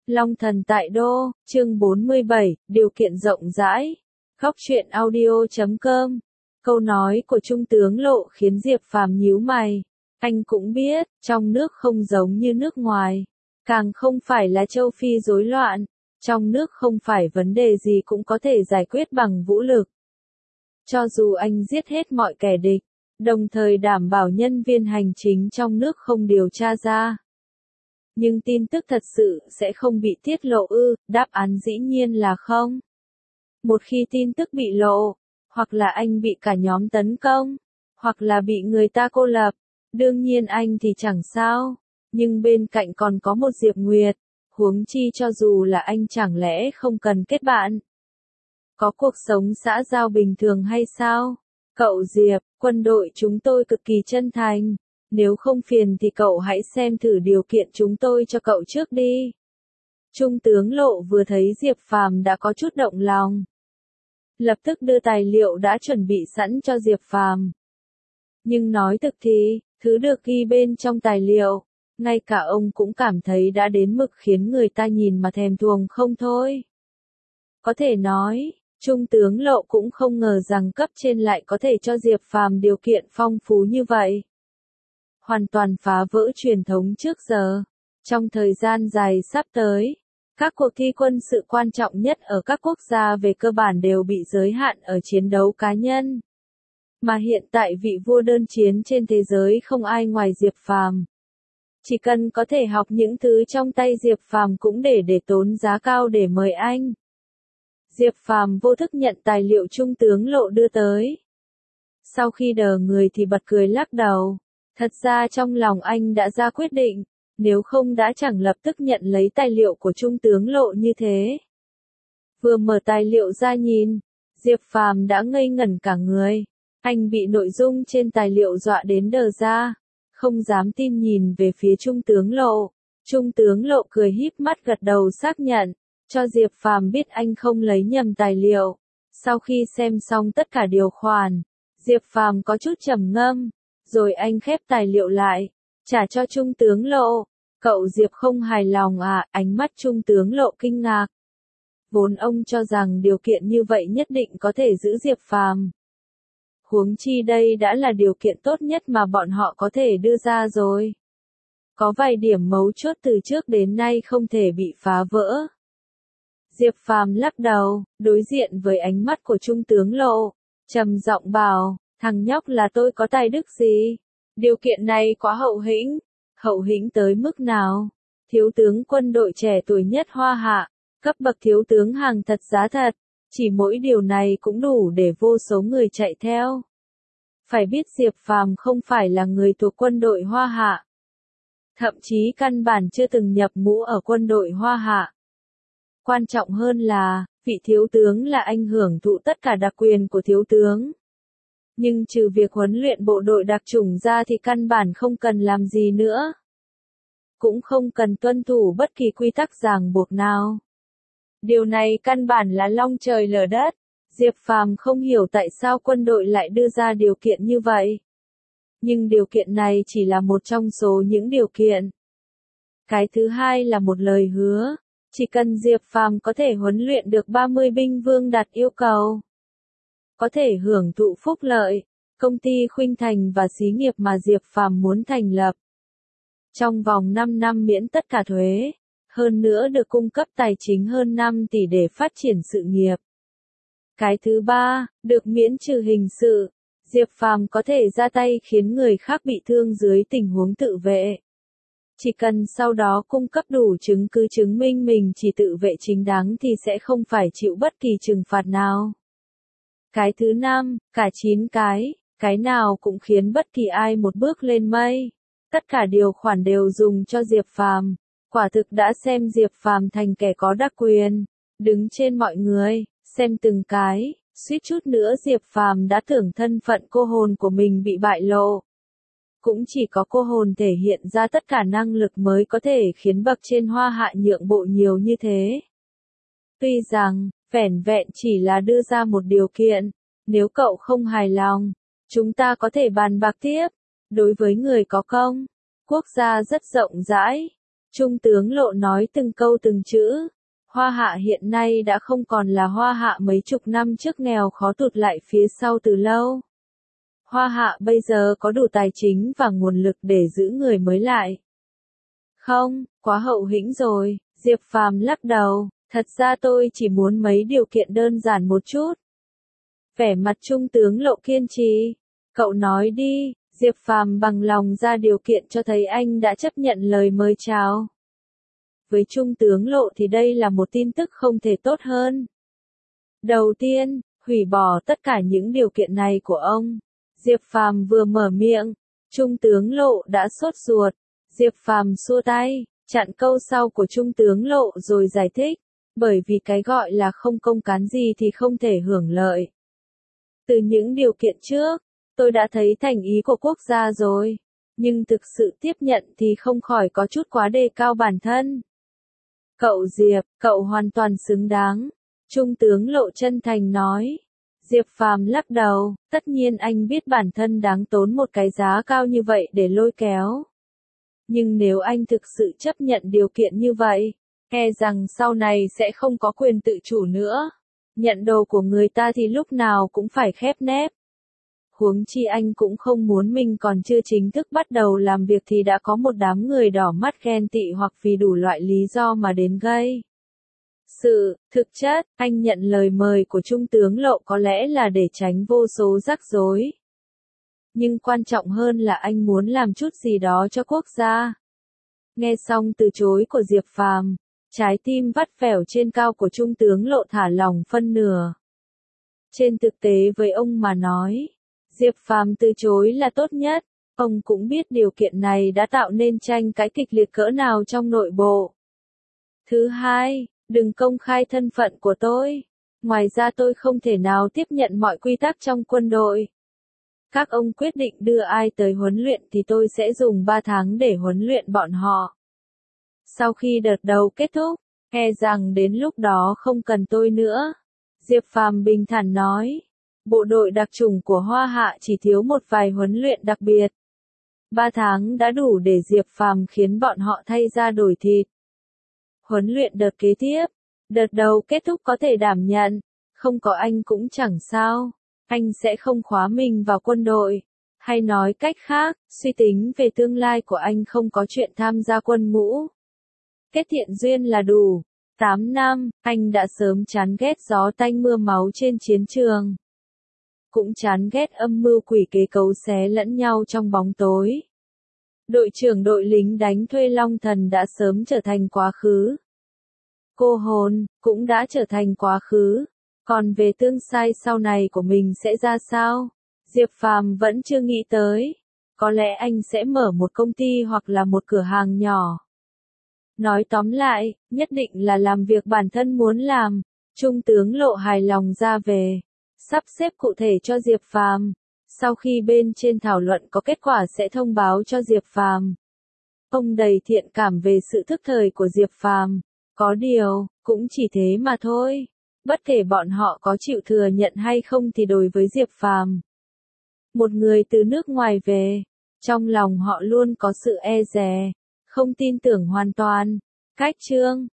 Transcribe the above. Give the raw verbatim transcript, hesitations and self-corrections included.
Long thần tại đô, chương bốn mươi bảy, điều kiện rộng rãi. Góc truyện audio chấm com. Câu nói của Trung tướng Lộ khiến Diệp Phàm nhíu mày. Anh cũng biết, trong nước không giống như nước ngoài. Càng không phải là châu Phi rối loạn. Trong nước không phải vấn đề gì cũng có thể giải quyết bằng vũ lực. Cho dù anh giết hết mọi kẻ địch, đồng thời đảm bảo nhân viên hành chính trong nước không điều tra ra. Nhưng tin tức thật sự sẽ không bị tiết lộ ư? Đáp án dĩ nhiên là không. Một khi tin tức bị lộ, hoặc là anh bị cả nhóm tấn công, hoặc là bị người ta cô lập, đương nhiên anh thì chẳng sao, nhưng bên cạnh còn có một Diệp Nguyệt, huống chi cho dù là anh chẳng lẽ không cần kết bạn. Có cuộc sống xã giao bình thường hay sao? Cậu Diệp, quân đội chúng tôi cực kỳ chân thành. Nếu không phiền thì cậu hãy xem thử điều kiện chúng tôi cho cậu trước đi. Trung tướng Lộ vừa thấy Diệp Phàm đã có chút động lòng. Lập tức đưa tài liệu đã chuẩn bị sẵn cho Diệp Phàm. Nhưng nói thực thì, thứ được ghi bên trong tài liệu, ngay cả ông cũng cảm thấy đã đến mức khiến người ta nhìn mà thèm thuồng không thôi. Có thể nói, Trung tướng Lộ cũng không ngờ rằng cấp trên lại có thể cho Diệp Phàm điều kiện phong phú như vậy. Hoàn toàn phá vỡ truyền thống trước giờ. Trong thời gian dài sắp tới, các cuộc thi quân sự quan trọng nhất ở các quốc gia về cơ bản đều bị giới hạn ở chiến đấu cá nhân. Mà hiện tại vị vua đơn chiến trên thế giới không ai ngoài Diệp Phàm. Chỉ cần có thể học những thứ trong tay Diệp Phàm cũng để để tốn giá cao để mời anh. Diệp Phàm vô thức nhận tài liệu Trung tướng Lộ đưa tới. Sau khi đờ người thì bật cười lắc đầu. Thật ra trong lòng anh đã ra quyết định, nếu không đã chẳng lập tức nhận lấy tài liệu của Trung tướng Lộ như thế. Vừa mở tài liệu ra nhìn, Diệp Phàm đã ngây ngẩn cả người. Anh bị nội dung trên tài liệu dọa đến đờ ra, không dám tin nhìn về phía Trung tướng Lộ. Trung tướng Lộ cười híp mắt gật đầu xác nhận, cho Diệp Phàm biết anh không lấy nhầm tài liệu. Sau khi xem xong tất cả điều khoản, Diệp Phàm có chút trầm ngâm. Rồi anh khép tài liệu lại, trả cho Trung tướng Lộ. Cậu Diệp không hài lòng à? Ánh mắt Trung tướng Lộ kinh ngạc. Vốn ông cho rằng điều kiện như vậy nhất định có thể giữ Diệp Phàm. Huống chi đây đã là điều kiện tốt nhất mà bọn họ có thể đưa ra rồi. Có vài điểm mấu chốt từ trước đến nay không thể bị phá vỡ. Diệp Phàm lắc đầu, đối diện với ánh mắt của Trung tướng Lộ, trầm giọng bảo. Thằng nhóc là tôi có tài đức gì? Điều kiện này quá hậu hĩnh. Hậu hĩnh tới mức nào? Thiếu tướng quân đội trẻ tuổi nhất Hoa Hạ, cấp bậc thiếu tướng hàng thật giá thật. Chỉ mỗi điều này cũng đủ để vô số người chạy theo. Phải biết Diệp Phàm không phải là người thuộc quân đội Hoa Hạ. Thậm chí căn bản chưa từng nhập ngũ ở quân đội Hoa Hạ. Quan trọng hơn là, vị thiếu tướng là anh hưởng thụ tất cả đặc quyền của thiếu tướng. Nhưng trừ việc huấn luyện bộ đội đặc chủng ra thì căn bản không cần làm gì nữa. Cũng không cần tuân thủ bất kỳ quy tắc ràng buộc nào. Điều này căn bản là long trời lở đất. Diệp Phàm không hiểu tại sao quân đội lại đưa ra điều kiện như vậy. Nhưng điều kiện này chỉ là một trong số những điều kiện. Cái thứ hai là một lời hứa. Chỉ cần Diệp Phàm có thể huấn luyện được ba mươi binh vương đạt yêu cầu. Có thể hưởng thụ phúc lợi, công ty Khuynh Thành và xí nghiệp mà Diệp Phàm muốn thành lập. Trong vòng năm năm miễn tất cả thuế, hơn nữa được cung cấp tài chính hơn năm tỷ để phát triển sự nghiệp. Cái thứ ba, được miễn trừ hình sự, Diệp Phàm có thể ra tay khiến người khác bị thương dưới tình huống tự vệ. Chỉ cần sau đó cung cấp đủ chứng cứ chứng minh mình chỉ tự vệ chính đáng thì sẽ không phải chịu bất kỳ trừng phạt nào. Cái thứ năm, cả chín cái, cái nào cũng khiến bất kỳ ai một bước lên mây. Tất cả điều khoản đều dùng cho Diệp Phàm, quả thực đã xem Diệp Phàm thành kẻ có đặc quyền, đứng trên mọi người, xem từng cái, suýt chút nữa Diệp Phàm đã tưởng thân phận cô hồn của mình bị bại lộ. Cũng chỉ có cô hồn thể hiện ra tất cả năng lực mới có thể khiến bậc trên Hoa Hạ nhượng bộ nhiều như thế. Tuy rằng, vẻn vẹn chỉ là đưa ra một điều kiện, nếu cậu không hài lòng, chúng ta có thể bàn bạc tiếp. Đối với người có công, quốc gia rất rộng rãi, Trung tướng Lộ nói từng câu từng chữ. Hoa Hạ hiện nay đã không còn là Hoa Hạ mấy chục năm trước nghèo khó tụt lại phía sau từ lâu. Hoa Hạ bây giờ có đủ tài chính và nguồn lực để giữ người mới lại. Không, quá hậu hĩnh rồi, Diệp Phàm lắc đầu, thật ra tôi chỉ muốn mấy điều kiện đơn giản một chút. Vẻ mặt Trung tướng Lộ kiên trì, cậu nói đi, Diệp Phàm bằng lòng ra điều kiện cho thấy anh đã chấp nhận lời mời chào. Với Trung tướng Lộ thì đây là một tin tức không thể tốt hơn. Đầu tiên, hủy bỏ tất cả những điều kiện này của ông. Diệp Phàm vừa mở miệng, Trung tướng Lộ đã sốt ruột. Diệp Phàm xua tay, chặn câu sau của Trung tướng Lộ rồi giải thích, bởi vì cái gọi là không công cán gì thì không thể hưởng lợi. Từ những điều kiện trước, tôi đã thấy thành ý của quốc gia rồi, nhưng thực sự tiếp nhận thì không khỏi có chút quá đề cao bản thân. Cậu Diệp, cậu hoàn toàn xứng đáng, Trung tướng Lộ chân thành nói. Diệp Phàm lắc đầu, tất nhiên anh biết bản thân đáng tốn một cái giá cao như vậy để lôi kéo. Nhưng nếu anh thực sự chấp nhận điều kiện như vậy, e rằng sau này sẽ không có quyền tự chủ nữa. Nhận đồ của người ta thì lúc nào cũng phải khép nép. Huống chi anh cũng không muốn mình còn chưa chính thức bắt đầu làm việc thì đã có một đám người đỏ mắt ghen tị hoặc vì đủ loại lý do mà đến gây sự. Thực chất, anh nhận lời mời của Trung tướng Lộ có lẽ là để tránh vô số rắc rối. Nhưng quan trọng hơn là anh muốn làm chút gì đó cho quốc gia. Nghe xong từ chối của Diệp Phàm, trái tim vắt vẻo trên cao của Trung tướng Lộ thả lỏng phân nửa. Trên thực tế với ông mà nói, Diệp Phàm từ chối là tốt nhất. Ông cũng biết điều kiện này đã tạo nên tranh cãi kịch liệt cỡ nào trong nội bộ. Thứ hai, đừng công khai thân phận của tôi. Ngoài ra tôi không thể nào tiếp nhận mọi quy tắc trong quân đội. Các ông quyết định đưa ai tới huấn luyện thì tôi sẽ dùng ba tháng để huấn luyện bọn họ. Sau khi đợt đầu kết thúc, e rằng đến lúc đó không cần tôi nữa. Diệp Phàm bình thản nói. Bộ đội đặc chủng của Hoa Hạ chỉ thiếu một vài huấn luyện đặc biệt. Ba tháng đã đủ để Diệp Phàm khiến bọn họ thay da đổi thịt. Huấn luyện đợt kế tiếp, đợt đầu kết thúc có thể đảm nhận, không có anh cũng chẳng sao. Anh sẽ không khóa mình vào quân đội. Hay nói cách khác, suy tính về tương lai của anh không có chuyện tham gia quân ngũ. Kết thiện duyên là đủ. tám năm, anh đã sớm chán ghét gió tanh mưa máu trên chiến trường. Cũng chán ghét âm mưu quỷ kế cấu xé lẫn nhau trong bóng tối. Đội trưởng đội lính đánh thuê Long Thần đã sớm trở thành quá khứ. Cô hồn, cũng đã trở thành quá khứ. Còn về tương lai sau này của mình sẽ ra sao? Diệp Phàm vẫn chưa nghĩ tới. Có lẽ anh sẽ mở một công ty hoặc là một cửa hàng nhỏ. Nói tóm lại, nhất định là làm việc bản thân muốn làm. Trung tướng Lộ hài lòng ra về. Sắp xếp cụ thể cho Diệp Phàm. Sau khi bên trên thảo luận có kết quả sẽ thông báo cho Diệp Phàm. Ông đầy thiện cảm về sự thức thời của Diệp Phàm. Có điều, cũng chỉ thế mà thôi. Bất kể bọn họ có chịu thừa nhận hay không thì đối với Diệp Phàm, một người từ nước ngoài về, trong lòng họ luôn có sự e dè, không tin tưởng hoàn toàn. Cách chương